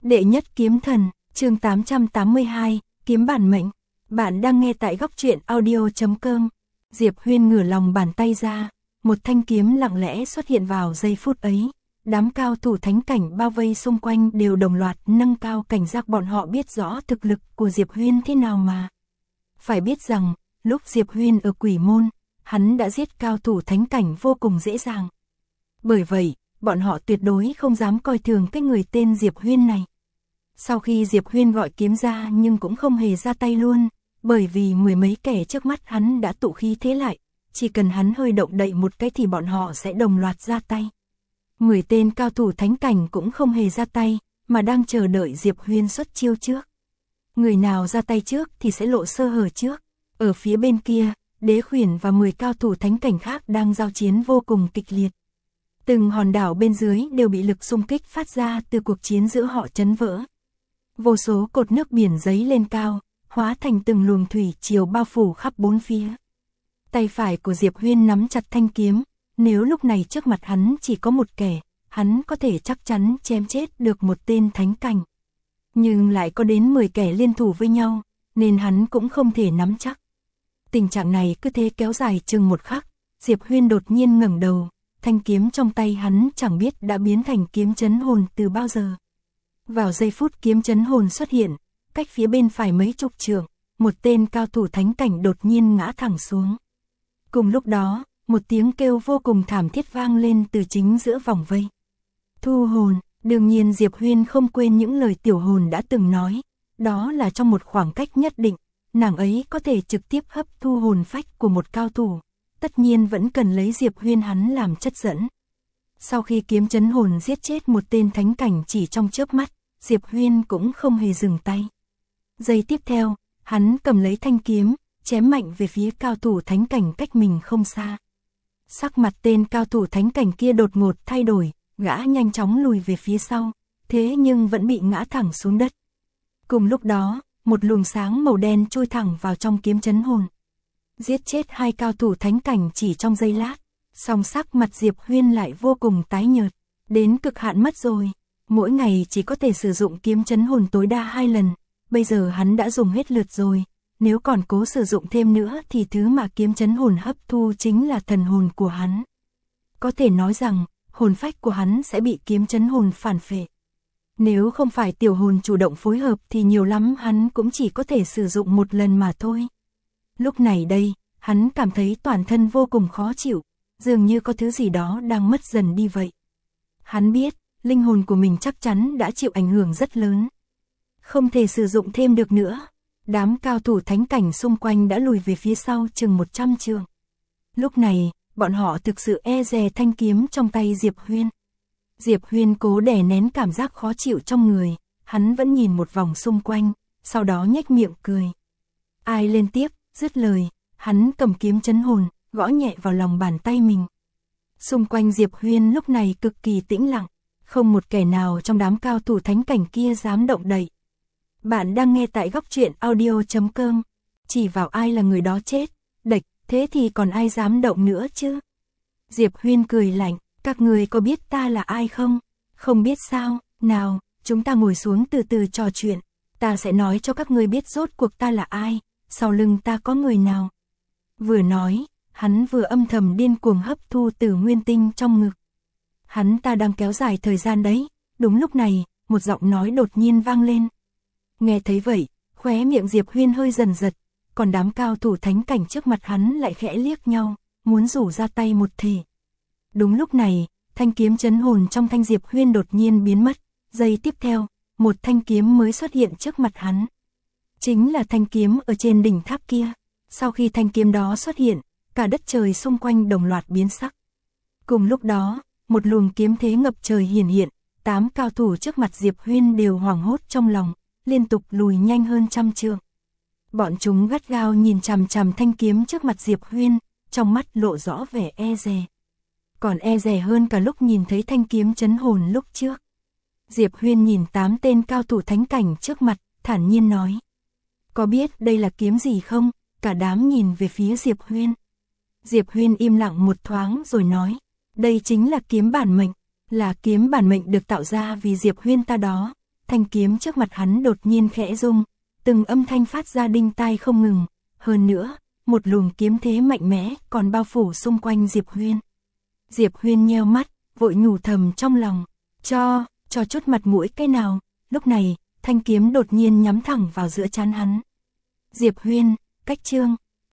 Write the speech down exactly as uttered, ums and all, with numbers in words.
Đệ nhất kiếm thần, chương tám trăm tám mươi hai, kiếm bản mệnh. Bạn đang nghe tại góc truyện audio chấm com. Diệp Huyên ngửa lòng bàn tay ra, một thanh kiếm lặng lẽ xuất hiện vào giây phút ấy. Đám cao thủ thánh cảnh bao vây xung quanh đều đồng loạt nâng cao cảnh giác, bọn họ biết rõ thực lực của Diệp Huyên thế nào mà. Phải biết rằng, lúc Diệp Huyên ở Quỷ Môn, hắn đã giết cao thủ thánh cảnh vô cùng dễ dàng. Bởi vậy, bọn họ tuyệt đối không dám coi thường cái người tên Diệp Huyên này. Sau khi Diệp Huyên gọi kiếm ra nhưng cũng không hề ra tay luôn, bởi vì mười mấy kẻ trước mắt hắn đã tụ khí thế lại, chỉ cần hắn hơi động đậy một cái thì bọn họ sẽ đồng loạt ra tay. Mười tên cao thủ thánh cảnh cũng không hề ra tay, mà đang chờ đợi Diệp Huyên xuất chiêu trước. Người nào ra tay trước thì sẽ lộ sơ hở trước. Ở phía bên kia, Đế Khuyển và mười cao thủ thánh cảnh khác đang giao chiến vô cùng kịch liệt. Từng hòn đảo bên dưới đều bị lực xung kích phát ra từ cuộc chiến giữa họ chấn vỡ. Vô số cột nước biển giấy lên cao, hóa thành từng luồng thủy triều bao phủ khắp bốn phía. Tay phải của Diệp Huyên nắm chặt thanh kiếm, nếu lúc này trước mặt hắn chỉ có một kẻ, hắn có thể chắc chắn chém chết được một tên thánh cảnh. Nhưng lại có đến mười kẻ liên thủ với nhau, nên hắn cũng không thể nắm chắc. Tình trạng này cứ thế kéo dài chừng một khắc, Diệp Huyên đột nhiên ngẩng đầu, thanh kiếm trong tay hắn chẳng biết đã biến thành kiếm chấn hồn từ bao giờ. Vào giây phút kiếm chấn hồn xuất hiện, cách phía bên phải mấy chục trượng, một tên cao thủ thánh cảnh đột nhiên ngã thẳng xuống. Cùng lúc đó, một tiếng kêu vô cùng thảm thiết vang lên từ chính giữa vòng vây. Thu hồn, đương nhiên Diệp Huyên không quên những lời tiểu hồn đã từng nói, đó là trong một khoảng cách nhất định, nàng ấy có thể trực tiếp hấp thu hồn phách của một cao thủ, tất nhiên vẫn cần lấy Diệp Huyên hắn làm chất dẫn. Sau khi kiếm chấn hồn giết chết một tên thánh cảnh chỉ trong chớp mắt, Diệp Huyên cũng không hề dừng tay. Giây tiếp theo, hắn cầm lấy thanh kiếm, chém mạnh về phía cao thủ thánh cảnh cách mình không xa. Sắc mặt tên cao thủ thánh cảnh kia đột ngột thay đổi, gã nhanh chóng lùi về phía sau, thế nhưng vẫn bị ngã thẳng xuống đất. Cùng lúc đó, một luồng sáng màu đen chui thẳng vào trong kiếm chấn hồn. Giết chết hai cao thủ thánh cảnh chỉ trong giây lát, song sắc mặt Diệp Huyên lại vô cùng tái nhợt, đến cực hạn mất rồi. Mỗi ngày chỉ có thể sử dụng kiếm chấn hồn tối đa hai lần, bây giờ hắn đã dùng hết lượt rồi, nếu còn cố sử dụng thêm nữa thì thứ mà kiếm chấn hồn hấp thu chính là thần hồn của hắn. Có thể nói rằng, hồn phách của hắn sẽ bị kiếm chấn hồn phản phệ. Nếu không phải tiểu hồn chủ động phối hợp thì nhiều lắm hắn cũng chỉ có thể sử dụng một lần mà thôi. Lúc này đây, hắn cảm thấy toàn thân vô cùng khó chịu, dường như có thứ gì đó đang mất dần đi vậy. Hắn biết, linh hồn của mình chắc chắn đã chịu ảnh hưởng rất lớn. Không thể sử dụng thêm được nữa. Đám cao thủ thánh cảnh xung quanh đã lùi về phía sau chừng một trăm trượng. Lúc này, bọn họ thực sự e dè thanh kiếm trong tay Diệp Huyên. Diệp Huyên cố đè nén cảm giác khó chịu trong người, hắn vẫn nhìn một vòng xung quanh, sau đó nhếch miệng cười. Ai lên tiếp, dứt lời, hắn cầm kiếm chấn hồn, gõ nhẹ vào lòng bàn tay mình. Xung quanh Diệp Huyên lúc này cực kỳ tĩnh lặng, không một kẻ nào trong đám cao thủ thánh cảnh kia dám động đậy. Bạn đang nghe tại góc truyện audio chấm com, chỉ vào ai là người đó chết, địch, thế thì còn ai dám động nữa chứ? Diệp Huyên cười lạnh, các người có biết ta là ai không? Không biết sao, nào, chúng ta ngồi xuống từ từ trò chuyện, ta sẽ nói cho các người biết rốt cuộc ta là ai, sau lưng ta có người nào. Vừa nói, hắn vừa âm thầm điên cuồng hấp thu từ nguyên tinh trong ngực. Hắn ta đang kéo dài thời gian đấy, đúng lúc này, một giọng nói đột nhiên vang lên. Nghe thấy vậy, khóe miệng Diệp Huyên hơi dần giật, còn đám cao thủ thánh cảnh trước mặt hắn lại khẽ liếc nhau, muốn rủ ra tay một thể. Đúng lúc này, thanh kiếm chấn hồn trong thanh Diệp Huyên đột nhiên biến mất, giây tiếp theo, một thanh kiếm mới xuất hiện trước mặt hắn. Chính là thanh kiếm ở trên đỉnh tháp kia. Sau khi thanh kiếm đó xuất hiện, cả đất trời xung quanh đồng loạt biến sắc. Cùng lúc đó, một luồng kiếm thế ngập trời hiển hiện, tám cao thủ trước mặt Diệp Huyên đều hoảng hốt trong lòng, liên tục lùi nhanh hơn trăm trượng. Bọn chúng gắt gao nhìn chằm chằm thanh kiếm trước mặt Diệp Huyên, trong mắt lộ rõ vẻ e dè. Còn e dè hơn cả lúc nhìn thấy thanh kiếm chấn hồn lúc trước. Diệp Huyên nhìn tám tên cao thủ thánh cảnh trước mặt, thản nhiên nói. Có biết đây là kiếm gì không? Cả đám nhìn về phía Diệp Huyên. Diệp Huyên im lặng một thoáng rồi nói. Đây chính là kiếm bản mệnh, là kiếm bản mệnh được tạo ra vì Diệp Huyên ta đó. thanh kiếm trước mặt hắn đột nhiên khẽ rung, từng âm thanh phát ra đinh tai không ngừng, hơn nữa, một luồng kiếm thế mạnh mẽ còn bao phủ xung quanh Diệp Huyên. Diệp Huyên nheo mắt, vội nhủ thầm trong lòng, cho, cho chút mặt mũi cái nào, lúc này, thanh kiếm đột nhiên nhắm thẳng vào giữa trán hắn. Diệp Huyên, cách chương,